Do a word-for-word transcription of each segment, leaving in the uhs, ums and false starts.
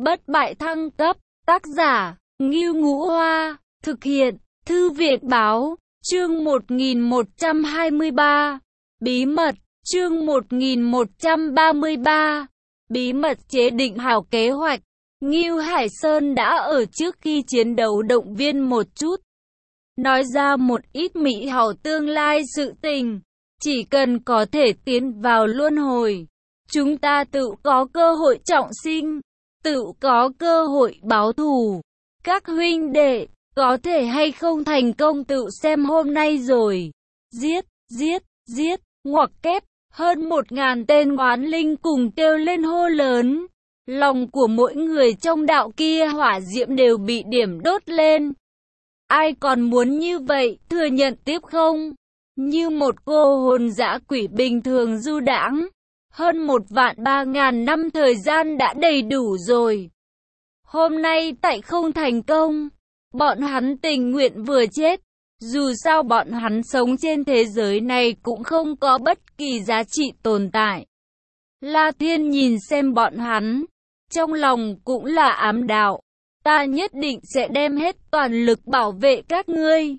bất bại thăng cấp, tác giả, Ngưu Ngũ Hoa, thực hiện, Thư viện Báo, chương một nghìn một trăm hai mươi ba, bí mật, chương một nghìn một trăm ba mươi ba, bí mật chế định hảo kế hoạch. Ngưu Hải Sơn đã ở trước khi chiến đấu động viên một chút, nói ra một ít mỹ hảo tương lai sự tình, chỉ cần có thể tiến vào luân hồi, chúng ta tự có cơ hội trọng sinh, tự có cơ hội báo thù. Các huynh đệ, có thể hay không thành công tự xem hôm nay rồi. Giết, giết, giết, ngoặc kép, hơn một ngàn tên oán linh cùng kêu lên hô lớn. Lòng của mỗi người trong đạo kia hỏa diễm đều bị điểm đốt lên. Ai còn muốn như vậy, thừa nhận tiếp không? Như một cô hồn dã quỷ bình thường du đãng. Hơn một vạn ba ngàn năm thời gian đã đầy đủ rồi. Hôm nay tại không thành công, bọn hắn tình nguyện vừa chết. Dù sao bọn hắn sống trên thế giới này cũng không có bất kỳ giá trị tồn tại. La Thiên nhìn xem bọn hắn, trong lòng cũng là ám đạo. Ta nhất định sẽ đem hết toàn lực bảo vệ các ngươi.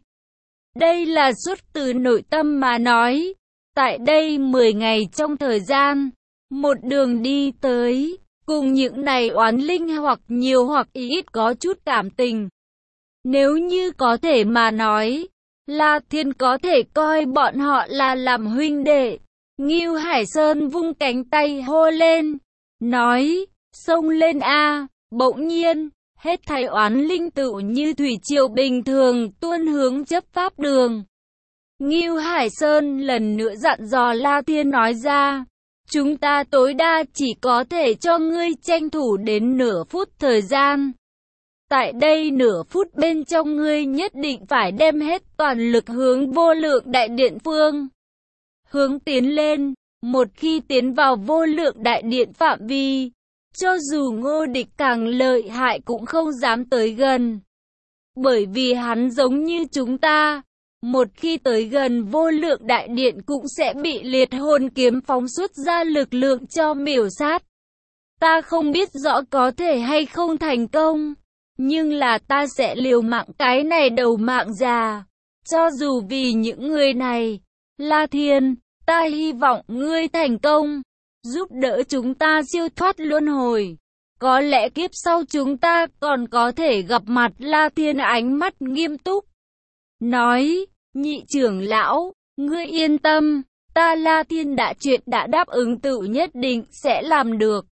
Đây là xuất từ nội tâm mà nói. Tại đây mười ngày trong thời gian, một đường đi tới, cùng những này oán linh hoặc nhiều hoặc ít có chút cảm tình. Nếu như có thể mà nói, La Thiên có thể coi bọn họ là làm huynh đệ. Ngưu Hải Sơn vung cánh tay hô lên, nói, xông lên a. Bỗng nhiên, hết thảy oán linh tự như thủy triều bình thường tuôn hướng chấp pháp đường. Ngưu Hải Sơn lần nữa dặn dò La Thiên nói ra, chúng ta tối đa chỉ có thể cho ngươi tranh thủ đến nửa phút thời gian. Tại đây nửa phút bên trong ngươi nhất định phải đem hết toàn lực hướng vô lượng đại điện phương. Hướng tiến lên, một khi tiến vào vô lượng đại điện phạm vi, cho dù Ngô Địch càng lợi hại cũng không dám tới gần. Bởi vì hắn giống như chúng ta, một khi tới gần vô lượng đại điện cũng sẽ bị liệt hồn kiếm phóng xuất ra lực lượng cho miểu sát. Ta không biết rõ có thể hay không thành công, nhưng là ta sẽ liều mạng cái này đầu mạng già. Cho dù vì những người này, La Thiên, ta hy vọng ngươi thành công, giúp đỡ chúng ta siêu thoát luân hồi. Có lẽ kiếp sau chúng ta còn có thể gặp mặt. La Thiên ánh mắt nghiêm túc, nói, nhị trưởng lão, ngươi yên tâm, ta La Thiên đã chuyện đã đáp ứng tự nhất định sẽ làm được.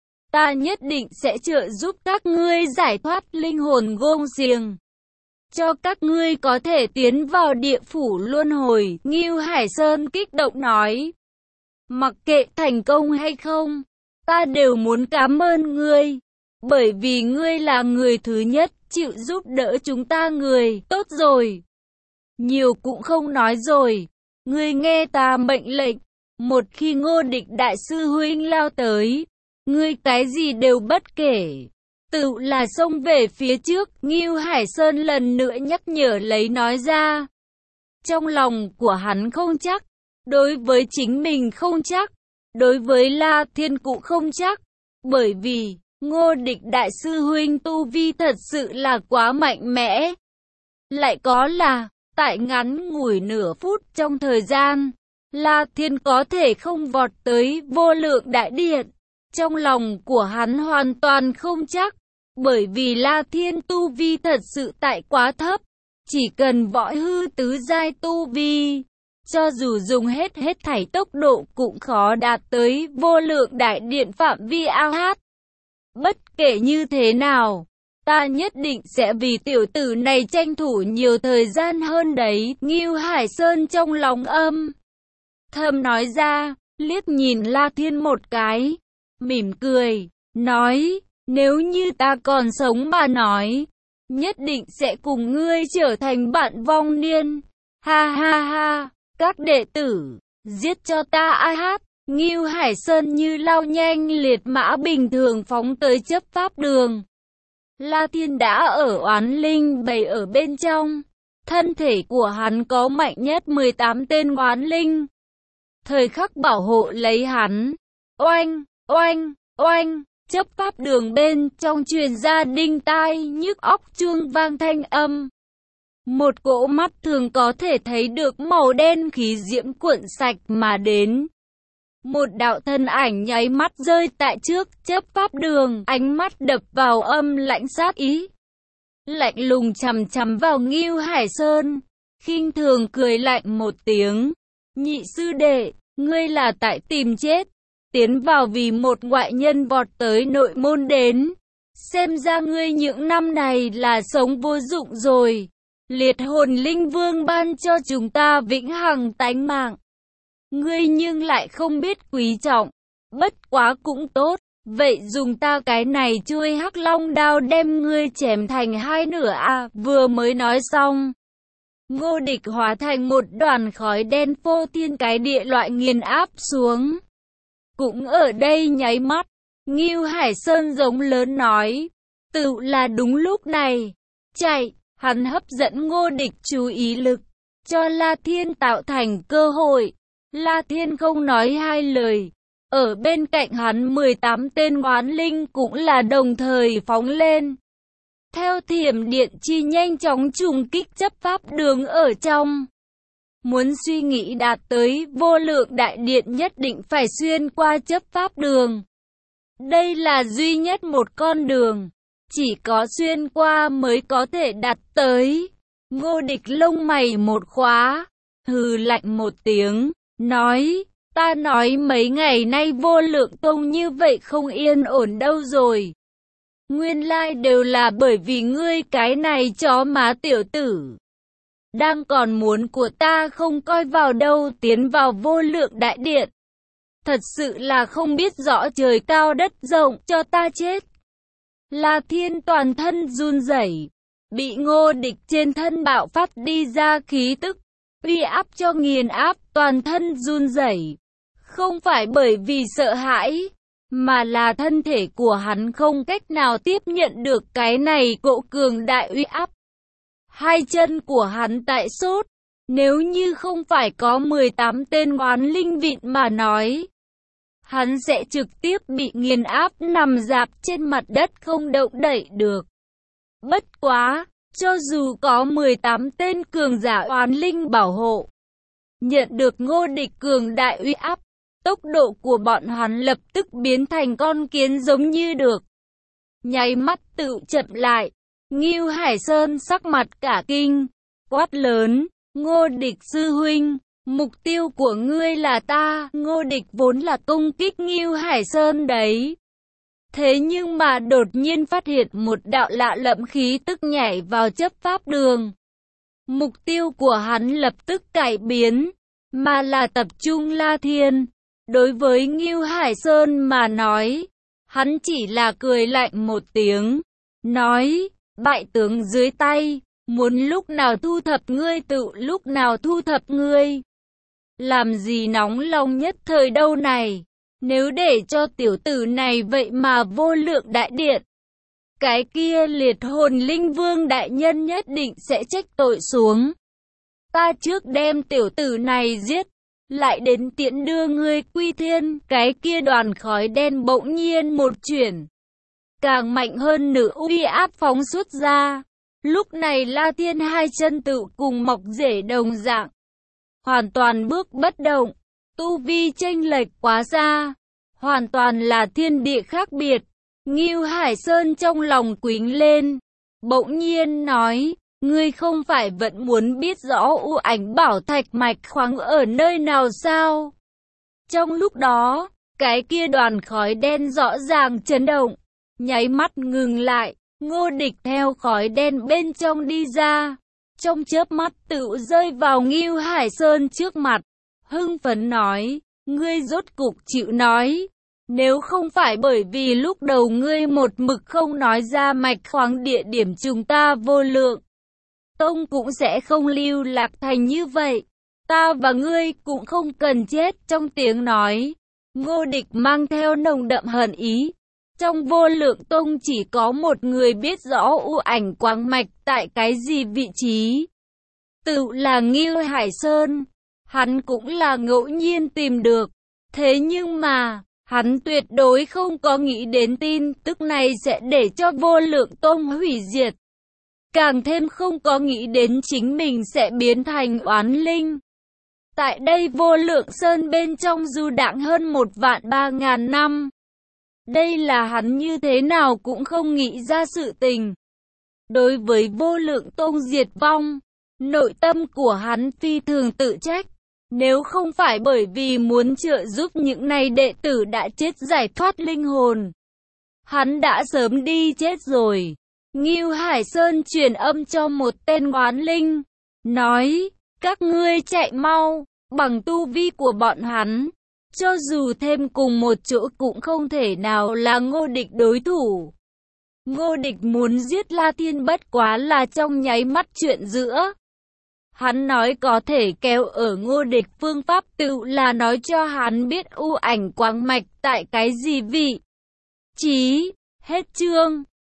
Ta nhất định sẽ trợ giúp các ngươi giải thoát linh hồn gông xiềng, cho các ngươi có thể tiến vào địa phủ luân hồi. Ngưu Hải Sơn kích động nói, mặc kệ thành công hay không, ta đều muốn cảm ơn ngươi, bởi vì ngươi là người thứ nhất chịu giúp đỡ chúng ta người. Tốt rồi, nhiều cũng không nói rồi, ngươi nghe ta mệnh lệnh, một khi Ngô Địch đại sư huynh lao tới, ngươi cái gì đều bất kể, tự là xông về phía trước. Ngưu Hải Sơn lần nữa nhắc nhở lấy nói ra. Trong lòng của hắn không chắc, đối với chính mình không chắc, đối với La Thiên cũng không chắc, bởi vì Ngô Địch đại sư huynh tu vi thật sự là quá mạnh mẽ. Lại có là, tại ngắn ngủi nửa phút trong thời gian, La Thiên có thể không vọt tới vô lượng đại điện. Trong lòng của hắn hoàn toàn không chắc, bởi vì La Thiên tu vi thật sự tại quá thấp, chỉ cần võ hư tứ giai tu vi, cho dù dùng hết hết thảy tốc độ cũng khó đạt tới vô lượng đại điện phạm vi a hát. Bất kể như thế nào, ta nhất định sẽ vì tiểu tử này tranh thủ nhiều thời gian hơn đấy. Ngưu Hải Sơn trong lòng âm thầm nói ra, liếc nhìn La Thiên một cái, mỉm cười, nói, nếu như ta còn sống mà nói, nhất định sẽ cùng ngươi trở thành bạn vong niên. Ha ha ha, các đệ tử, giết cho ta a hát. Ngưu Hải Sơn như lao nhanh liệt mã bình thường phóng tới chấp pháp đường. La Thiên đã ở oán linh bầy ở bên trong, thân thể của hắn có mạnh nhất mười tám tên oán linh, thời khắc bảo hộ lấy hắn. Oanh, oanh, oanh, chấp pháp đường bên trong truyền ra đinh tai nhức óc chuông vang thanh âm. Một cỗ mắt thường có thể thấy được màu đen khí diễm cuộn sạch mà đến. Một đạo thân ảnh nháy mắt rơi tại trước chấp pháp đường, ánh mắt đập vào âm lãnh sát ý. Lạnh lùng chằm chằm vào Ngưu Hải Sơn, khinh thường cười lạnh một tiếng. Nhị sư đệ, ngươi là tại tìm chết, tiến vào vì một ngoại nhân vọt tới nội môn đến. Xem ra ngươi những năm này là sống vô dụng rồi. Liệt hồn linh vương ban cho chúng ta vĩnh hằng tánh mạng. Ngươi nhưng lại không biết quý trọng. Bất quá cũng tốt. Vậy dùng ta cái này chui hắc long đao đem ngươi chém thành hai nửa à. Vừa mới nói xong, Ngô Địch hóa thành một đoàn khói đen phô thiên cái địa loại nghiền áp xuống. Cũng ở đây nháy mắt, Ngưu Hải Sơn giống lớn nói. Tự là đúng lúc này. Chạy. Hắn hấp dẫn Ngô Địch chú ý lực, cho La Thiên tạo thành cơ hội. La Thiên không nói hai lời. Ở bên cạnh hắn mười tám tên oán linh cũng là đồng thời phóng lên. Theo thiểm điện chi nhanh chóng trùng kích chấp pháp đường ở trong. Muốn suy nghĩ đạt tới vô lượng đại điện nhất định phải xuyên qua chấp pháp đường. Đây là duy nhất một con đường. Chỉ có xuyên qua mới có thể đạt tới. Ngô Địch lông mày một khóa, hừ lạnh một tiếng, nói, ta nói mấy ngày nay vô lượng tông như vậy không yên ổn đâu rồi. Nguyên lai đều là bởi vì ngươi cái này chó má tiểu tử. Đang còn muốn của ta không coi vào đâu tiến vào vô lượng đại điện. Thật sự là không biết rõ trời cao đất rộng cho ta chết. La Thiên toàn thân run rẩy, bị Ngô Địch trên thân bạo phát đi ra khí tức, uy áp cho nghiền áp toàn thân run rẩy. Không phải bởi vì sợ hãi, mà là thân thể của hắn không cách nào tiếp nhận được cái này cỗ cường đại uy áp. Hai chân của hắn tại sốt, nếu như không phải có mười tám tên oán linh vịn mà nói, hắn sẽ trực tiếp bị nghiền áp nằm rạp trên mặt đất không động đậy được. Bất quá, cho dù có mười tám tên cường giả oán linh bảo hộ, nhận được Ngô Địch cường đại uy áp, tốc độ của bọn hắn lập tức biến thành con kiến giống như được. Nháy mắt tự chậm lại, Ngưu Hải Sơn sắc mặt cả kinh, quát lớn, Ngô Địch sư huynh. Mục tiêu của ngươi là ta. Ngô Địch vốn là công kích Ngưu Hải Sơn đấy. Thế nhưng mà đột nhiên phát hiện một đạo lạ lẫm khí tức nhảy vào chấp pháp đường. Mục tiêu của hắn lập tức cải biến, mà là tập trung La Thiên. Đối với Ngưu Hải Sơn mà nói, hắn chỉ là cười lạnh một tiếng, nói, bại tướng dưới tay, muốn lúc nào thu thập ngươi tự lúc nào thu thập ngươi. Làm gì nóng lòng nhất thời đâu này, nếu để cho tiểu tử này vậy mà vô lượng đại điện. Cái kia liệt hồn linh vương đại nhân nhất định sẽ trách tội xuống. Ta trước đem tiểu tử này giết, lại đến tiễn đưa ngươi quy thiên. Cái kia đoàn khói đen bỗng nhiên một chuyển, càng mạnh hơn nữ uy áp phóng xuất ra. Lúc này La Thiên hai chân tự cùng mọc rễ đồng dạng, hoàn toàn bước bất động, tu vi chênh lệch quá xa, hoàn toàn là thiên địa khác biệt. Ngưu Hải Sơn trong lòng quýnh lên, bỗng nhiên nói, ngươi không phải vẫn muốn biết rõ u ảnh bảo thạch mạch khoáng ở nơi nào sao? Trong lúc đó, cái kia đoàn khói đen rõ ràng chấn động, nháy mắt ngừng lại, Ngô Địch theo khói đen bên trong đi ra, trong chớp mắt tự rơi vào Ngưu Hải Sơn trước mặt, hưng phấn nói, ngươi rốt cục chịu nói. Nếu không phải bởi vì lúc đầu ngươi một mực không nói ra mạch khoáng địa điểm chúng ta vô lượng tông cũng sẽ không lưu lạc thành như vậy. Ta và ngươi cũng không cần chết. Trong tiếng nói, Ngô Địch mang theo nồng đậm hận ý. Trong vô lượng tông chỉ có một người biết rõ u ảnh quáng mạch tại cái gì vị trí. Tự là Ngưu Hải Sơn. Hắn cũng là ngẫu nhiên tìm được. Thế nhưng mà, Hắn tuyệt đối không có nghĩ đến tin tức này sẽ để cho Vô Lượng Tông hủy diệt. Càng thêm không có nghĩ đến chính mình sẽ biến thành oán linh. Tại đây Vô Lượng Sơn bên trong du đãng hơn một vạn ba ngàn năm. Đây là hắn như thế nào cũng không nghĩ ra sự tình. Đối với Vô Lượng Tông diệt vong, nội tâm của hắn phi thường tự trách. Nếu không phải bởi vì muốn trợ giúp những này đệ tử đã chết giải thoát linh hồn, hắn đã sớm đi chết rồi. Ngưu Hải Sơn truyền âm cho một tên oán linh, nói, các ngươi chạy mau, bằng tu vi của bọn hắn, cho dù thêm cùng một chỗ cũng không thể nào là Ngô Địch đối thủ. Ngô Địch muốn giết La Thiên bất quá là trong nháy mắt chuyện giữa. Hắn nói có thể kéo ở Ngô Địch phương pháp tự là nói cho hắn biết u ảnh quang mạch tại cái gì vị trí. Hết chương.